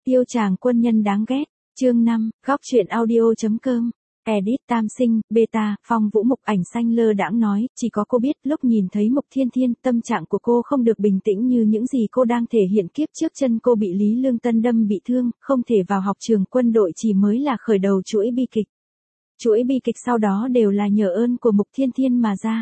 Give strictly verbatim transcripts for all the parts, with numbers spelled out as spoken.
Tiêu chàng quân nhân đáng ghét. Chương năm, góc truyện audio.com. Edit Tam Sinh, Beta, Phong Vũ. Mục Ảnh Xanh lơ đãng nói, chỉ có cô biết, lúc nhìn thấy Mục Thiên Thiên, tâm trạng của cô không được bình tĩnh như những gì cô đang thể hiện. Kiếp trước chân cô bị Lý Lương Tân đâm bị thương, không thể vào học trường quân đội chỉ mới là khởi đầu chuỗi bi kịch. Chuỗi bi kịch sau đó đều là nhờ ơn của Mục Thiên Thiên mà ra.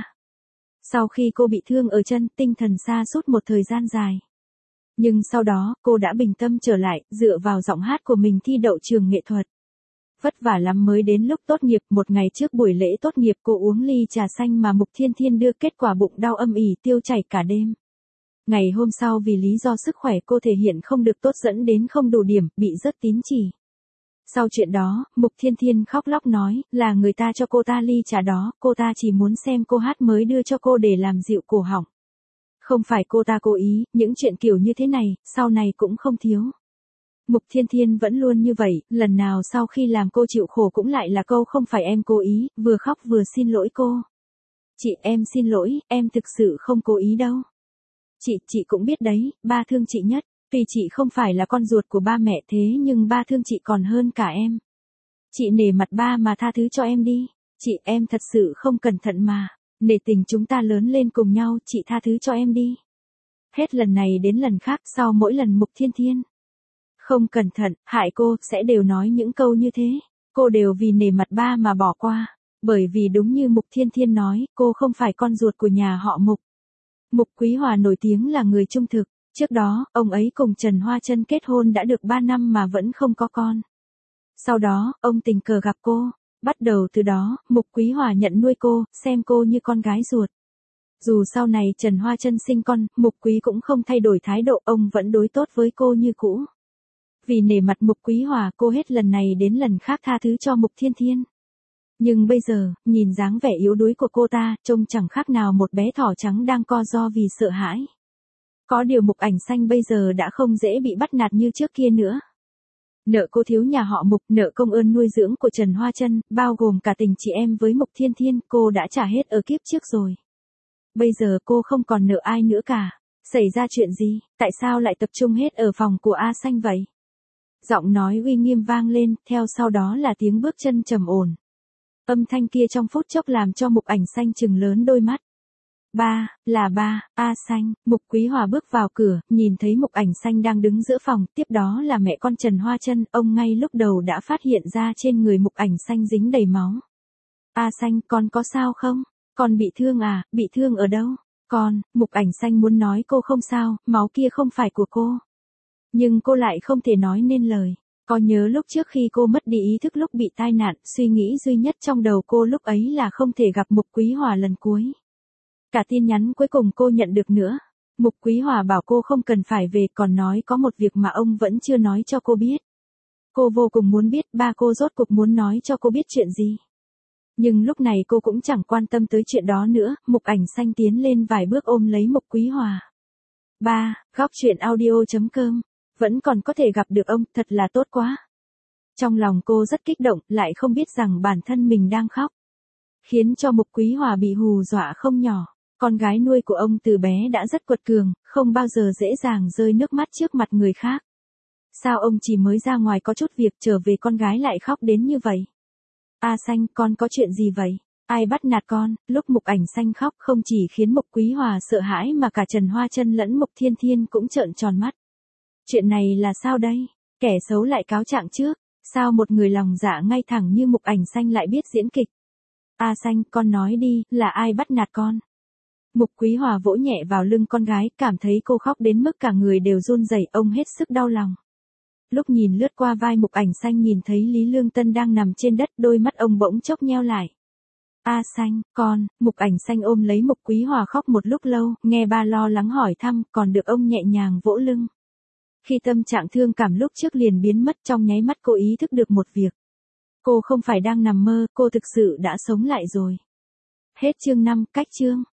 Sau khi cô bị thương ở chân, tinh thần sa sút một thời gian dài. Nhưng sau đó, cô đã bình tâm trở lại, dựa vào giọng hát của mình thi đậu trường nghệ thuật. Vất vả lắm mới đến lúc tốt nghiệp. Một ngày trước buổi lễ tốt nghiệp, cô uống ly trà xanh mà Mục Thiên Thiên đưa, kết quả bụng đau âm ỉ, tiêu chảy cả đêm. Ngày hôm sau vì lý do sức khỏe cô thể hiện không được tốt dẫn đến không đủ điểm, bị rớt tín chỉ. Sau chuyện đó, Mục Thiên Thiên khóc lóc nói, là người ta cho cô ta ly trà đó, cô ta chỉ muốn xem cô hát mới đưa cho cô để làm dịu cổ họng. Không phải cô ta cố ý, những chuyện kiểu như thế này, sau này cũng không thiếu. Mục Thiên Thiên vẫn luôn như vậy, lần nào sau khi làm cô chịu khổ cũng lại là câu không phải em cố ý, vừa khóc vừa xin lỗi cô. Chị, em xin lỗi, em thực sự không cố ý đâu. Chị, chị cũng biết đấy, ba thương chị nhất, vì chị không phải là con ruột của ba mẹ thế nhưng ba thương chị còn hơn cả em. Chị nể mặt ba mà tha thứ cho em đi. Chị, em thật sự không cẩn thận mà. Nể tình chúng ta lớn lên cùng nhau, chị tha thứ cho em đi. Hết lần này đến lần khác, sau mỗi lần Mục Thiên Thiên không cẩn thận, hại cô, sẽ đều nói những câu như thế. Cô đều vì nể mặt ba mà bỏ qua. Bởi vì đúng như Mục Thiên Thiên nói, cô không phải con ruột của nhà họ Mục. Mục Quý Hòa nổi tiếng là người trung thực. Trước đó, ông ấy cùng Trần Hoa Chân kết hôn đã được ba năm mà vẫn không có con. Sau đó, ông tình cờ gặp cô. Bắt đầu từ đó, Mục Quý Hòa nhận nuôi cô, xem cô như con gái ruột. Dù sau này Trần Hoa Chân sinh con, Mục Quý cũng không thay đổi thái độ, ông vẫn đối tốt với cô như cũ. Vì nể mặt Mục Quý Hòa, cô hết lần này đến lần khác tha thứ cho Mục Thiên Thiên. Nhưng bây giờ, nhìn dáng vẻ yếu đuối của cô ta, trông chẳng khác nào một bé thỏ trắng đang co ro vì sợ hãi. Có điều Mục Ảnh Xanh bây giờ đã không dễ bị bắt nạt như trước kia nữa. Nợ cô thiếu nhà họ Mục, nợ công ơn nuôi dưỡng của Trần Hoa Chân, bao gồm cả tình chị em với Mục Thiên Thiên, cô đã trả hết ở kiếp trước rồi. Bây giờ cô không còn nợ ai nữa cả. Xảy ra chuyện gì, tại sao lại tập trung hết ở phòng của A Xanh vậy? Giọng nói uy nghiêm vang lên, theo sau đó là tiếng bước chân trầm ổn. Âm thanh kia trong phút chốc làm cho Mục Ảnh Xanh trừng lớn đôi mắt. Ba, là ba, A Xanh. Mục Quý Hòa bước vào cửa, nhìn thấy Mục Ảnh Xanh đang đứng giữa phòng, tiếp đó là mẹ con Trần Hoa Chân, ông ngay lúc đầu đã phát hiện ra trên người Mục Ảnh Xanh dính đầy máu. A Xanh, con có sao không? Con bị thương à, bị thương ở đâu? Con, Mục Ảnh Xanh muốn nói cô không sao, máu kia không phải của cô. Nhưng cô lại không thể nói nên lời. Có nhớ lúc trước khi cô mất đi ý thức lúc bị tai nạn, suy nghĩ duy nhất trong đầu cô lúc ấy là không thể gặp Mục Quý Hòa lần cuối. Cả tin nhắn cuối cùng cô nhận được nữa. Mục Quý Hòa bảo cô không cần phải về, còn nói có một việc mà ông vẫn chưa nói cho cô biết. Cô vô cùng muốn biết ba cô rốt cuộc muốn nói cho cô biết chuyện gì. Nhưng lúc này cô cũng chẳng quan tâm tới chuyện đó nữa. Mục Ảnh Xanh tiến lên vài bước ôm lấy Mục Quý Hòa. Ba, góc truyện audio.com. Vẫn còn có thể gặp được ông, thật là tốt quá. Trong lòng cô rất kích động, lại không biết rằng bản thân mình đang khóc. Khiến cho Mục Quý Hòa bị hù dọa không nhỏ. Con gái nuôi của ông từ bé đã rất quật cường, không bao giờ dễ dàng rơi nước mắt trước mặt người khác. Sao ông chỉ mới ra ngoài có chút việc trở về con gái lại khóc đến như vậy? A Xanh, con có chuyện gì vậy? Ai bắt nạt con? Lúc Mục Ảnh Xanh khóc không chỉ khiến Mục Quý Hòa sợ hãi mà cả Trần Hoa Chân lẫn Mục Thiên Thiên cũng trợn tròn mắt. Chuyện này là sao đây? Kẻ xấu lại cáo trạng trước. Sao một người lòng dạ ngay thẳng như Mục Ảnh Xanh lại biết diễn kịch? A Xanh, con nói đi, là ai bắt nạt con? Mục Quý Hòa vỗ nhẹ vào lưng con gái, cảm thấy cô khóc đến mức cả người đều run rẩy, ông hết sức đau lòng. Lúc nhìn lướt qua vai Mục Ảnh Xanh nhìn thấy Lý Lương Tân đang nằm trên đất, đôi mắt ông bỗng chốc nheo lại. A Xanh, con, Mục Ảnh Xanh ôm lấy Mục Quý Hòa khóc một lúc lâu, nghe ba lo lắng hỏi thăm, còn được ông nhẹ nhàng vỗ lưng. Khi tâm trạng thương cảm lúc trước liền biến mất, trong nháy mắt cô ý thức được một việc. Cô không phải đang nằm mơ, cô thực sự đã sống lại rồi. Hết chương năm, cách chương.